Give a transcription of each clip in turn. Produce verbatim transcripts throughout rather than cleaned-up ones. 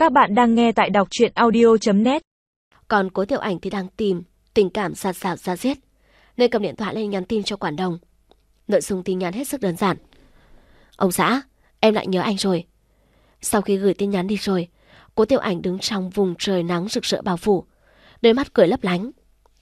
Các bạn đang nghe tại đọc truyện audio chấm net. Còn Cố Tiểu Ảnh thì đang tìm tình cảm sạt sảo ra giết, nên cầm điện thoại lên nhắn tin cho Quản Đồng. Nội dung tin nhắn hết sức đơn giản. Ông xã, em lại nhớ anh rồi. Sau khi gửi tin nhắn đi rồi, Cố Tiểu Ảnh đứng trong vùng trời nắng rực rỡ bao phủ, đôi mắt cười lấp lánh.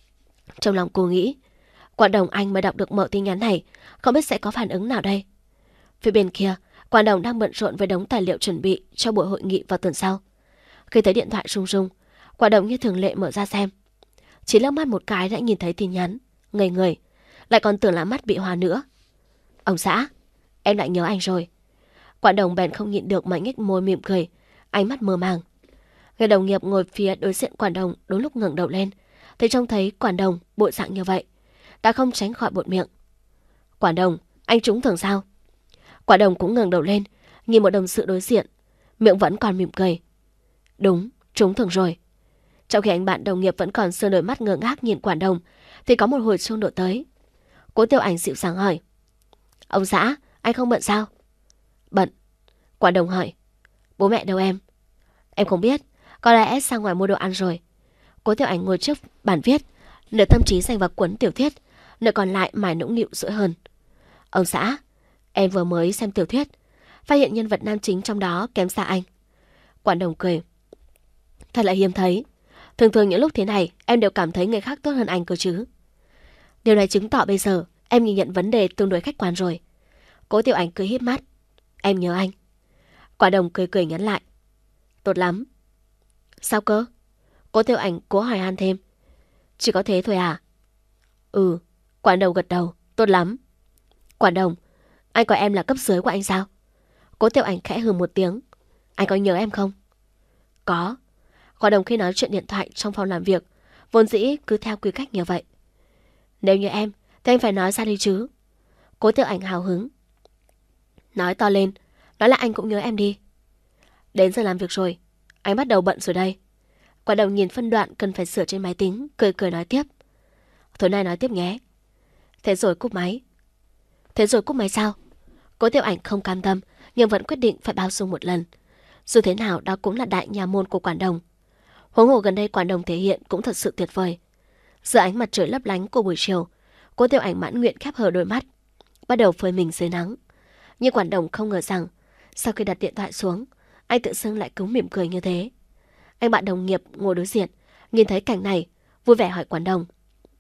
Trong lòng cô nghĩ, Quản Đồng anh mới đọc được mẩu tin nhắn này, không biết sẽ có phản ứng nào đây. Phía bên kia, Quản Đồng đang bận rộn với đống tài liệu chuẩn bị cho buổi hội nghị vào tuần sau. Khi thấy điện thoại rung rung, Quản Đồng như thường lệ mở ra xem. Chỉ liếc mắt một cái đã nhìn thấy tin nhắn, ngây người, lại còn tưởng là mắt bị hoa nữa. Ông xã, em lại nhớ anh rồi. Quản Đồng bèn không nhịn được mà nhếch môi mỉm cười, ánh mắt mơ màng. Người đồng nghiệp ngồi phía đối diện Quản Đồng đúng lúc ngẩng đầu lên, thì trông thấy Quản Đồng bộ dạng như vậy, đã không tránh khỏi buột miệng. Quản Đồng, anh trúng thưởng sao? Quản Đồng cũng ngẩng đầu lên, nhìn một đồng sự đối diện, miệng vẫn còn mỉm cười. Đúng, trúng thưởng rồi. Trong khi anh bạn đồng nghiệp vẫn còn sờ đôi mắt ngơ ngác nhìn Quản Đồng, thì có một hồi chuông đổ tới. Cố Tiểu Ảnh dịu dàng hỏi. Ông xã, anh không bận sao? Bận. Quản Đồng hỏi. Bố mẹ đâu em? Em không biết, có lẽ sang ngoài mua đồ ăn rồi. Cố Tiểu Ảnh ngồi trước bàn viết, nửa tâm trí dành vào cuốn tiểu thuyết, nửa còn lại mải nũng nịu dỗi hơn. Ông xã, em vừa mới xem tiểu thuyết, phát hiện nhân vật nam chính trong đó kém xa anh. Quản Đồng cười. Thật là hiếm thấy. Thường thường những lúc thế này em đều cảm thấy người khác tốt hơn anh cơ chứ. Điều này chứng tỏ bây giờ em nhìn nhận vấn đề tương đối khách quan rồi. Cố Tiểu Ảnh cười híp mắt. Em nhớ anh. Quản Đồng cười cười nhắn lại. Tốt lắm. Sao cơ? Cố Tiểu Ảnh cố hỏi han thêm. Chỉ có thế thôi à? Ừ. Quản Đồng gật đầu. Tốt lắm. Quản Đồng, anh coi em là cấp dưới của anh sao? Cố Tiểu Ảnh khẽ hừ một tiếng. Anh có nhớ em không? Có. Quản Đồng khi nói chuyện điện thoại trong phòng làm việc, vốn dĩ cứ theo quy cách như vậy. Nếu như em, thì anh phải nói ra đi chứ. Cố Tiểu Ảnh hào hứng. Nói to lên, nói là anh cũng nhớ em đi. Đến giờ làm việc rồi, anh bắt đầu bận rồi đây. Quản Đồng nhìn phân đoạn cần phải sửa trên máy tính, cười cười nói tiếp. Tối nay nói tiếp nhé. Thế rồi cúp máy. Thế rồi cúp máy sao? Cố Tiểu Ảnh không cam tâm, nhưng vẫn quyết định phải bao dung một lần. Dù thế nào đó cũng là đại nhà môn của Quản Đồng. Huống hồ gần đây Quản Đồng thể hiện cũng thật sự tuyệt vời. Giữa ánh mặt trời lấp lánh của buổi chiều, Cố Tiểu Ảnh mãn nguyện khép hờ đôi mắt, bắt đầu phơi mình dưới nắng. Nhưng Quản Đồng không ngờ rằng, sau khi đặt điện thoại xuống, anh tự dưng lại cứng mỉm cười như thế. Anh bạn đồng nghiệp ngồi đối diện, nhìn thấy cảnh này, vui vẻ hỏi Quản Đồng.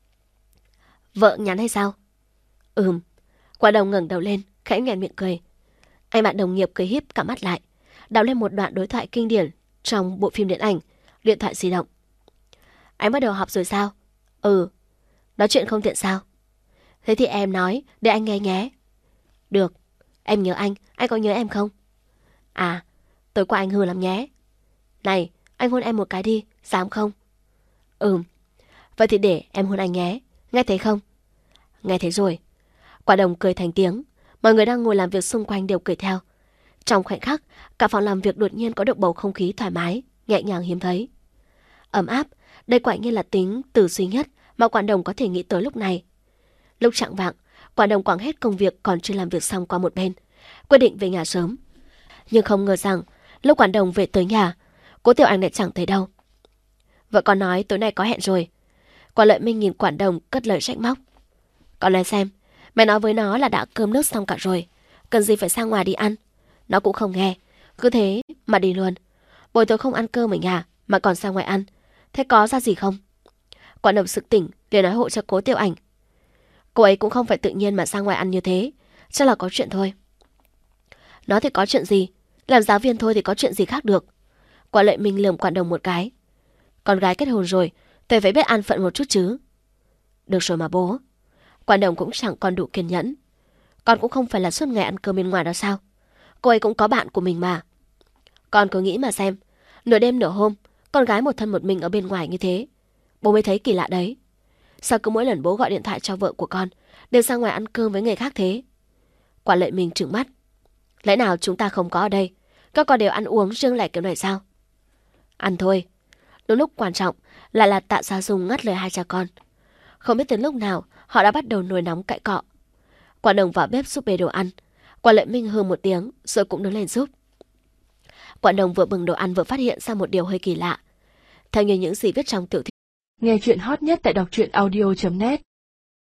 Vợ nhắn hay sao? Ừm. Quản Đồng ngẩng đầu lên, khẽ nhoẻn miệng cười. Anh bạn đồng nghiệp cười híp cả mắt lại, đọc lên một đoạn đối thoại kinh điển trong bộ phim điện ảnh Điện thoại di động. Anh bắt đầu học rồi sao? Ừ. Nói chuyện không tiện sao? Thế thì em nói để anh nghe nhé. Được. Em nhớ anh, anh có nhớ em không? À, tối qua anh hư lắm nhé. Này, anh hôn em một cái đi, dám không? Ừm. Vậy thì để em hôn anh nhé, nghe thấy không? Nghe thấy rồi. Quản Đồng cười thành tiếng, mọi người đang ngồi làm việc xung quanh đều cười theo. Trong khoảnh khắc, cả phòng làm việc đột nhiên có được bầu không khí thoải mái, nhẹ nhàng hiếm thấy. Ấm áp, đây quả nhiên là tính từ duy nhất mà Quản Đồng có thể nghĩ tới lúc này. Lúc chạng vạng, Quản Đồng quẳng hết công việc còn chưa làm việc xong qua một bên, quyết định về nhà sớm. Nhưng không ngờ rằng, lúc Quản Đồng về tới nhà, Cố Tiểu Ảnh lại chẳng thấy đâu. Vợ con nói tối nay có hẹn rồi. Quản Lợi Minh nhìn Quản Đồng cất lời trách móc. Con nói xem, mẹ nói với nó là đã cơm nước xong cả rồi, cần gì phải sang ngoài đi ăn. Nó cũng không nghe, cứ thế mà đi luôn. Buổi tối không ăn cơm ở nhà mà còn sang ngoài ăn, thế có ra gì không? Quản Đồng sực tỉnh liền nói hộ cho Cố Tiểu Ảnh. Cô ấy cũng không phải tự nhiên mà sang ngoài ăn như thế, chắc là có chuyện thôi. Nó thì có chuyện gì, làm giáo viên thôi thì có chuyện gì khác được. Quản Lợi Minh lườm Quản Đồng một cái. Con gái kết hôn rồi, tôi phải biết an phận một chút chứ. Được rồi mà bố. Quản Đồng cũng chẳng còn đủ kiên nhẫn. Con cũng không phải là suốt ngày ăn cơm bên ngoài đó sao? Cô ấy cũng có bạn của mình mà. Con cứ nghĩ mà xem, nửa đêm nửa hôm, con gái một thân một mình ở bên ngoài như thế, bố mới thấy kỳ lạ đấy. Sao cứ mỗi lần bố gọi điện thoại cho vợ của con đều ra ngoài ăn cơm với người khác thế? Quản Lợi Minh trừng mắt. Lẽ nào chúng ta không có ở đây, các con đều ăn uống riêng lẻ kiểu này sao? Ăn thôi. Đúng lúc quan trọng lại là Tạ Gia Dung ngắt lời hai cha con. Không biết từ lúc nào họ đã bắt đầu nổi nóng cãi cọ. Quản Đồng vào bếp giúp bê đồ ăn. Quản Lợi Minh hừ một tiếng rồi cũng đứng lên giúp. Quản đồng vừa bưng đồ ăn vừa phát hiện ra một điều hơi kỳ lạ. Theo như những gì viết trong tiểu thuyết. Nghe chuyện hot nhất tại đọc truyện audio chấm net